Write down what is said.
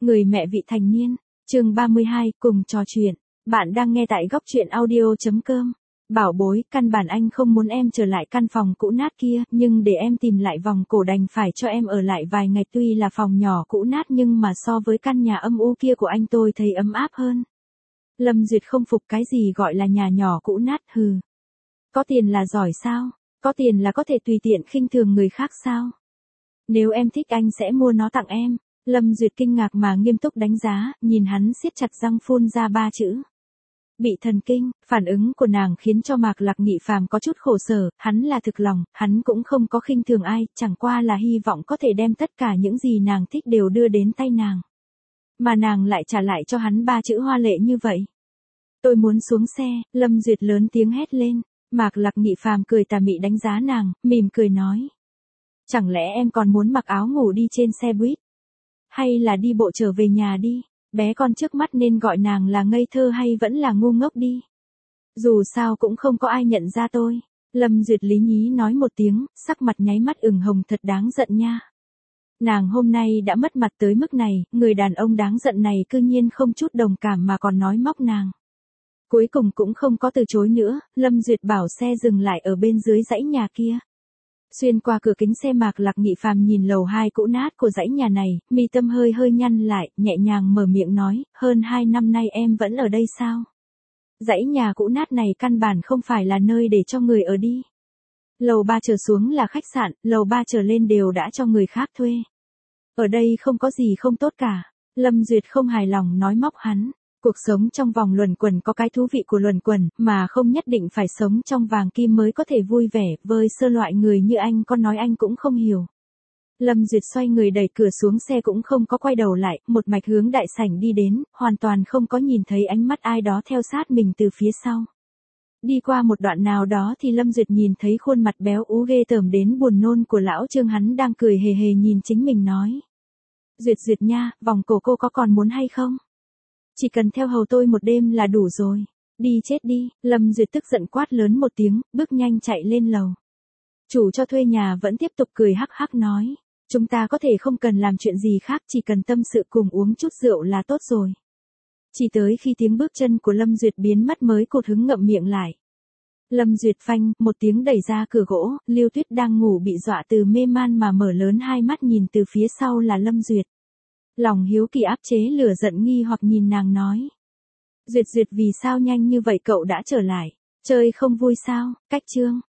Người mẹ vị thành niên, chương 32, cùng trò chuyện. Bạn đang nghe tại góc truyện audio.com. Bảo bối, căn bản anh không muốn em trở lại căn phòng cũ nát kia, nhưng để em tìm lại vòng cổ đành phải cho em ở lại vài ngày, tuy là phòng nhỏ cũ nát nhưng mà so với căn nhà âm u kia của anh tôi thấy ấm áp hơn. Lâm Duyệt không phục cái gì gọi là nhà nhỏ cũ nát, hừ. Có tiền là giỏi sao? Có tiền là có thể tùy tiện khinh thường người khác sao? Nếu em thích anh sẽ mua nó tặng em. Lâm Duyệt kinh ngạc mà nghiêm túc đánh giá, nhìn hắn siết chặt răng phun ra ba chữ. Bị thần kinh, phản ứng của nàng khiến cho Mạc Lạc Nghị Phàm có chút khổ sở, hắn là thực lòng, hắn cũng không có khinh thường ai, chẳng qua là hy vọng có thể đem tất cả những gì nàng thích đều đưa đến tay nàng. Mà nàng lại trả lại cho hắn ba chữ hoa lệ như vậy. Tôi muốn xuống xe, Lâm Duyệt lớn tiếng hét lên, Mạc Lạc Nghị Phàm cười tà mị đánh giá nàng, mỉm cười nói. Chẳng lẽ em còn muốn mặc áo ngủ đi trên xe buýt? Hay là đi bộ trở về nhà đi, bé con trước mắt nên gọi nàng là ngây thơ hay vẫn là ngu ngốc đi. Dù sao cũng không có ai nhận ra tôi. Lâm Duyệt lý nhí nói một tiếng, sắc mặt nháy mắt ửng hồng thật đáng giận nha. Nàng hôm nay đã mất mặt tới mức này, người đàn ông đáng giận này cư nhiên không chút đồng cảm mà còn nói móc nàng. Cuối cùng cũng không có từ chối nữa, Lâm Duyệt bảo xe dừng lại ở bên dưới dãy nhà kia. Xuyên qua cửa kính xe Mạc Lạc Nghị Phàm nhìn lầu 2 cũ nát của dãy nhà này, mi tâm hơi nhăn lại, nhẹ nhàng mở miệng nói, hơn 2 năm nay em vẫn ở đây sao? Dãy nhà cũ nát này căn bản không phải là nơi để cho người ở đi. Lầu 3 trở xuống là khách sạn, lầu 3 trở lên đều đã cho người khác thuê. Ở đây không có gì không tốt cả. Lâm Duyệt không hài lòng nói móc hắn. Cuộc sống trong vòng luẩn quẩn có cái thú vị của luẩn quẩn, mà không nhất định phải sống trong vàng kim mới có thể vui vẻ, với sơ loại người như anh có nói anh cũng không hiểu. Lâm Duyệt xoay người đẩy cửa xuống xe cũng không có quay đầu lại, một mạch hướng đại sảnh đi đến, hoàn toàn không có nhìn thấy ánh mắt ai đó theo sát mình từ phía sau. Đi qua một đoạn nào đó thì Lâm Duyệt nhìn thấy khuôn mặt béo ú ghê tởm đến buồn nôn của lão Trương, hắn đang cười hề hề nhìn chính mình nói. Duyệt Duyệt nha, vòng cổ cô có còn muốn hay không? Chỉ cần theo hầu tôi một đêm là đủ rồi. Đi chết đi, Lâm Duyệt tức giận quát lớn một tiếng, bước nhanh chạy lên lầu. Chủ cho thuê nhà vẫn tiếp tục cười hắc hắc nói. Chúng ta có thể không cần làm chuyện gì khác, chỉ cần tâm sự cùng uống chút rượu là tốt rồi. Chỉ tới khi tiếng bước chân của Lâm Duyệt biến mất mới cụt hứng ngậm miệng lại. Lâm Duyệt phanh, một tiếng đẩy ra cửa gỗ, Lưu Tuyết đang ngủ bị dọa từ mê man mà mở lớn hai mắt nhìn từ phía sau là Lâm Duyệt. Lòng hiếu kỳ áp chế lửa giận nghi hoặc nhìn nàng nói. Duyệt Duyệt vì sao nhanh như vậy cậu đã trở lại, chơi không vui sao, cách chương.